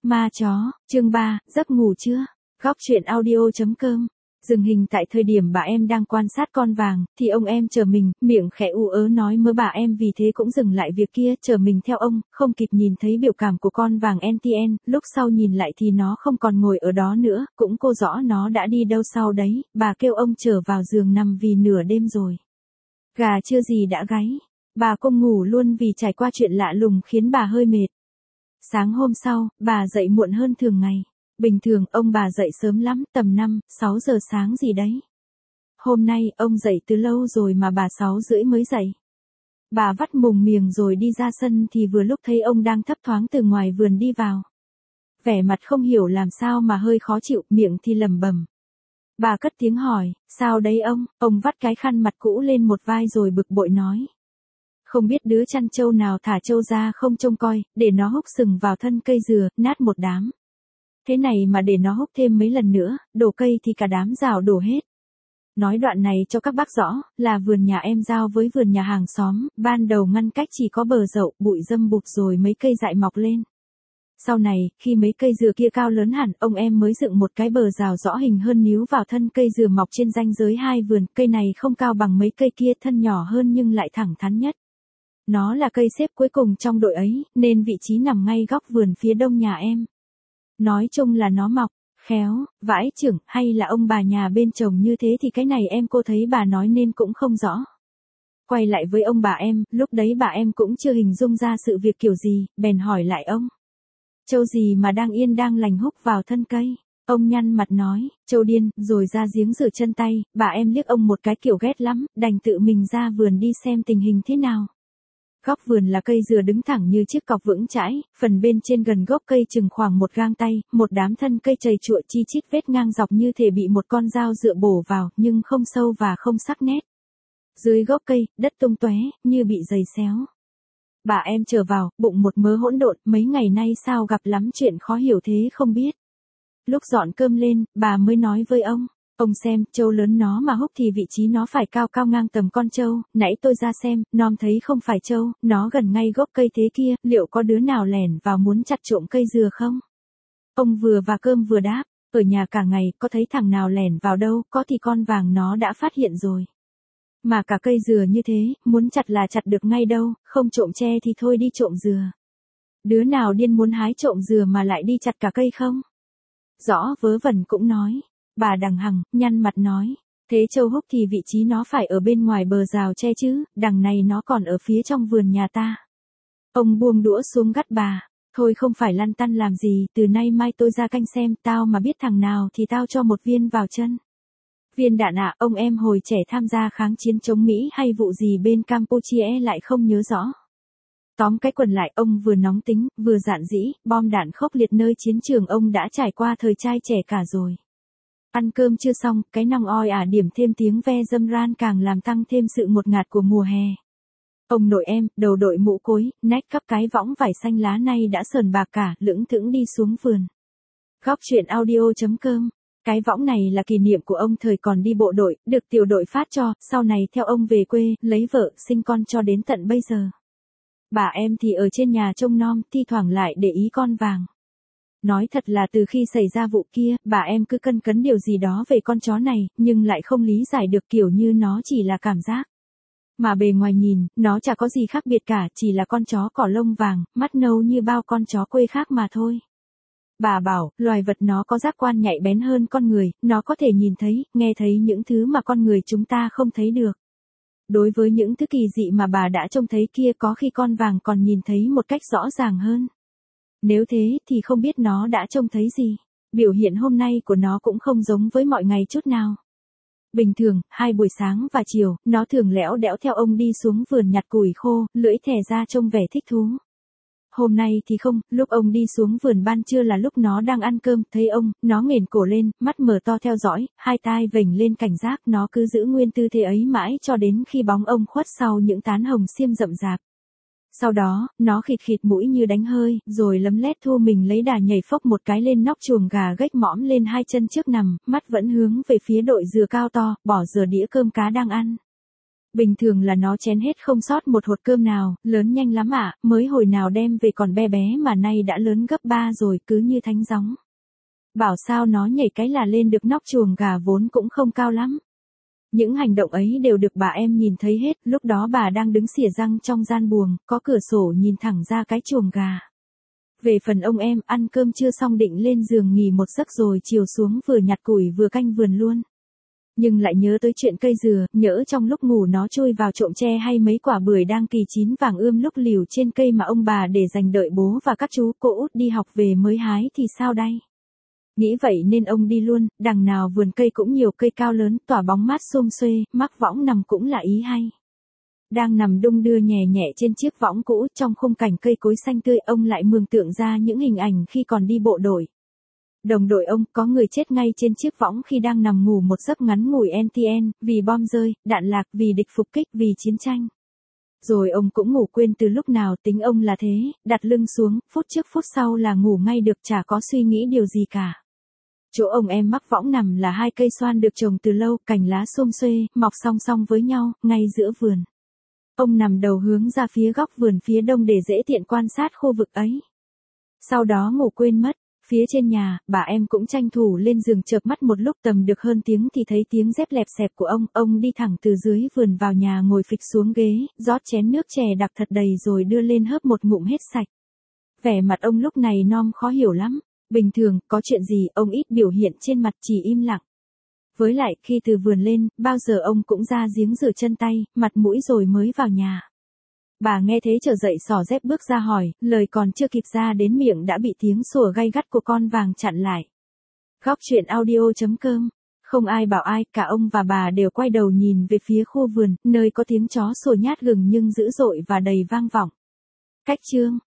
Ma chó, chương 3, giấc ngủ chưa? Góc truyện audio.com. Dừng hình tại thời điểm bà em đang quan sát con vàng, thì ông em chờ mình, miệng khẽ ú ớ nói mớ bà em vì thế cũng dừng lại việc kia, chờ mình theo ông, không kịp nhìn thấy biểu cảm của con vàng NTN, lúc sau nhìn lại thì nó không còn ngồi ở đó nữa, cũng cô rõ nó đã đi đâu sau đấy, bà kêu ông trở vào giường nằm vì nửa đêm rồi. Gà chưa gì đã gáy, bà không ngủ luôn vì trải qua chuyện lạ lùng khiến bà hơi mệt. Sáng hôm sau, bà dậy muộn hơn thường ngày. Bình thường ông bà dậy sớm lắm, tầm 5, 6 giờ sáng gì đấy. Hôm nay ông dậy từ lâu rồi mà bà 6 rưỡi mới dậy. Bà vắt mùng miềng rồi đi ra sân thì vừa lúc thấy ông đang thấp thoáng từ ngoài vườn đi vào. Vẻ mặt không hiểu làm sao mà hơi khó chịu, miệng thì lẩm bẩm. Bà cất tiếng hỏi, sao đấy ông vắt cái khăn mặt cũ lên một vai rồi bực bội nói. Không biết đứa chăn trâu nào thả trâu ra không trông coi, để nó húc sừng vào thân cây dừa, nát một đám. Thế này mà để nó húc thêm mấy lần nữa, đổ cây thì cả đám rào đổ hết. Nói đoạn này cho các bác rõ, là vườn nhà em giao với vườn nhà hàng xóm, ban đầu ngăn cách chỉ có bờ dậu, bụi râm bụt rồi mấy cây dại mọc lên. Sau này, khi mấy cây dừa kia cao lớn hẳn, ông em mới dựng một cái bờ rào rõ hình hơn níu vào thân cây dừa mọc trên ranh giới hai vườn, cây này không cao bằng mấy cây kia, thân nhỏ hơn nhưng lại thẳng thắn nhất. Nó là cây xếp cuối cùng trong đội ấy, nên vị trí nằm ngay góc vườn phía đông nhà em. Nói chung là nó mọc, khéo, vãi chưởng, hay là ông bà nhà bên chồng như thế thì cái này em cô thấy bà nói nên cũng không rõ. Quay lại với ông bà em, lúc đấy bà em cũng chưa hình dung ra sự việc kiểu gì, bèn hỏi lại ông. Trâu gì mà đang yên đang lành húc vào thân cây? Ông nhăn mặt nói, trâu điên, rồi ra giếng rửa chân tay, bà em liếc ông một cái kiểu ghét lắm, đành tự mình ra vườn đi xem tình hình thế nào. Góc vườn là cây dừa đứng thẳng như chiếc cọc vững chãi, phần bên trên gần gốc cây chừng khoảng một gang tay, một đám thân cây chầy chụa chi chít vết ngang dọc như thể bị một con dao dựa bổ vào, nhưng không sâu và không sắc nét. Dưới gốc cây, đất tung tóe, như bị giày xéo. Bà em trở vào, bụng một mớ hỗn độn, mấy ngày nay sao gặp lắm chuyện khó hiểu thế không biết. Lúc dọn cơm lên, bà mới nói với ông xem, trâu lớn nó mà húc thì vị trí nó phải cao cao ngang tầm con trâu, nãy tôi ra xem, nom thấy không phải trâu, nó gần ngay gốc cây thế kia, liệu có đứa nào lẻn vào muốn chặt trộm cây dừa không? Ông vừa và cơm vừa đáp, ở nhà cả ngày, có thấy thằng nào lẻn vào đâu, có thì con vàng nó đã phát hiện rồi. Mà cả cây dừa như thế, muốn chặt là chặt được ngay đâu, không trộm tre thì thôi đi trộm dừa. Đứa nào điên muốn hái trộm dừa mà lại đi chặt cả cây không? Rõ vớ vẩn cũng nói. Bà đằng hằng, nhăn mặt nói, thế trâu húc thì vị trí nó phải ở bên ngoài bờ rào tre chứ, đằng này nó còn ở phía trong vườn nhà ta. Ông buông đũa xuống gắt bà, thôi không phải lăn tăn làm gì, từ nay mai tôi ra canh xem, tao mà biết thằng nào thì tao cho một viên vào chân. Viên đạn ạ, ông em hồi trẻ tham gia kháng chiến chống Mỹ hay vụ gì bên Campuchia lại không nhớ rõ. Tóm cái quần lại, ông vừa nóng tính, vừa dạn dĩ, bom đạn khốc liệt nơi chiến trường ông đã trải qua thời trai trẻ cả rồi. Ăn cơm chưa xong, cái nòng oi ả điểm thêm tiếng ve dâm ran càng làm tăng thêm sự ngột ngạt của mùa hè. Ông nội em, đầu đội mũ cối, nách cắp cái võng vải xanh lá nay đã sờn bạc cả, lững thững đi xuống vườn. Góc truyện audio.com. Cái võng này là kỷ niệm của ông thời còn đi bộ đội, được tiểu đội phát cho, sau này theo ông về quê, lấy vợ, sinh con cho đến tận bây giờ. Bà em thì ở trên nhà trông nom, thi thoảng lại để ý con vàng. Nói thật là từ khi xảy ra vụ kia, bà em cứ cân cấn điều gì đó về con chó này, nhưng lại không lý giải được kiểu như nó chỉ là cảm giác. Mà bề ngoài nhìn, nó chả có gì khác biệt cả, chỉ là con chó cỏ lông vàng, mắt nâu như bao con chó quê khác mà thôi. Bà bảo, loài vật nó có giác quan nhạy bén hơn con người, nó có thể nhìn thấy, nghe thấy những thứ mà con người chúng ta không thấy được. Đối với những thứ kỳ dị mà bà đã trông thấy kia, có khi con vàng còn nhìn thấy một cách rõ ràng hơn. Nếu thế thì không biết nó đã trông thấy gì. Biểu hiện hôm nay của nó cũng không giống với mọi ngày chút nào. Bình thường, hai buổi sáng và chiều, nó thường lẽo đẽo theo ông đi xuống vườn nhặt củi khô, lưỡi thè ra trông vẻ thích thú. Hôm nay thì không, lúc ông đi xuống vườn ban trưa là lúc nó đang ăn cơm, thấy ông, nó nghển cổ lên, mắt mở to theo dõi, hai tai vểnh lên cảnh giác, nó cứ giữ nguyên tư thế ấy mãi cho đến khi bóng ông khuất sau những tán hồng xiêm rậm rạp. Sau đó, nó khịt khịt mũi như đánh hơi, rồi lấm lét thu mình lấy đà nhảy phốc một cái lên nóc chuồng gà gách mõm lên hai chân trước nằm, mắt vẫn hướng về phía đội dừa cao to, bỏ dừa đĩa cơm cá đang ăn. Bình thường là nó chén hết không sót một hột cơm nào, lớn nhanh lắm ạ, mới hồi nào đem về còn bé bé mà nay đã lớn gấp 3 rồi, cứ như thánh gióng. Bảo sao nó nhảy cái là lên được nóc chuồng gà vốn cũng không cao lắm. Những hành động ấy đều được bà em nhìn thấy hết, lúc đó bà đang đứng xỉa răng trong gian buồng, có cửa sổ nhìn thẳng ra cái chuồng gà. Về phần ông em, ăn cơm chưa xong định lên giường nghỉ một giấc rồi chiều xuống vừa nhặt củi vừa canh vườn luôn. Nhưng lại nhớ tới chuyện cây dừa, nhỡ trong lúc ngủ nó chui vào trộm tre hay mấy quả bưởi đang kỳ chín vàng ươm lúc liều trên cây mà ông bà để dành đợi bố và các chú cô út đi học về mới hái thì sao đây? Nghĩ vậy nên ông đi luôn, đằng nào vườn cây cũng nhiều cây cao lớn, tỏa bóng mát xum xuê, mắc võng nằm cũng là ý hay. Đang nằm đung đưa nhẹ nhẹ trên chiếc võng cũ trong khung cảnh cây cối xanh tươi, ông lại mường tượng ra những hình ảnh khi còn đi bộ đội. Đồng đội ông có người chết ngay trên chiếc võng khi đang nằm ngủ một giấc ngắn ngủi NTN, vì bom rơi, đạn lạc, vì địch phục kích, vì chiến tranh. Rồi ông cũng ngủ quên từ lúc nào, tính ông là thế, đặt lưng xuống, phút trước phút sau là ngủ ngay được, chả có suy nghĩ điều gì cả. Chỗ ông em mắc võng nằm là 2 cây xoan được trồng từ lâu, cành lá xum xuê, mọc song song với nhau, ngay giữa vườn. Ông nằm đầu hướng ra phía góc vườn phía đông để dễ tiện quan sát khu vực ấy. Sau đó ngủ quên mất. Phía trên nhà, bà em cũng tranh thủ lên giường chợp mắt một lúc, tầm được hơn tiếng thì thấy tiếng dép lẹp xẹp của ông đi thẳng từ dưới vườn vào nhà ngồi phịch xuống ghế, rót chén nước chè đặc thật đầy rồi đưa lên hớp một ngụm hết sạch. Vẻ mặt ông lúc này non khó hiểu lắm, bình thường, có chuyện gì ông ít biểu hiện trên mặt, chỉ im lặng. Với lại, khi từ vườn lên, bao giờ ông cũng ra giếng rửa chân tay, mặt mũi rồi mới vào nhà. Bà nghe thế trở dậy xỏ dép bước ra hỏi, lời còn chưa kịp ra đến miệng đã bị tiếng sủa gay gắt của con vàng chặn lại. Góc truyện audio.com. Không ai bảo ai, cả ông và bà đều quay đầu nhìn về phía khu vườn, nơi có tiếng chó sủa nhát gừng nhưng dữ dội và đầy vang vọng. Cách chương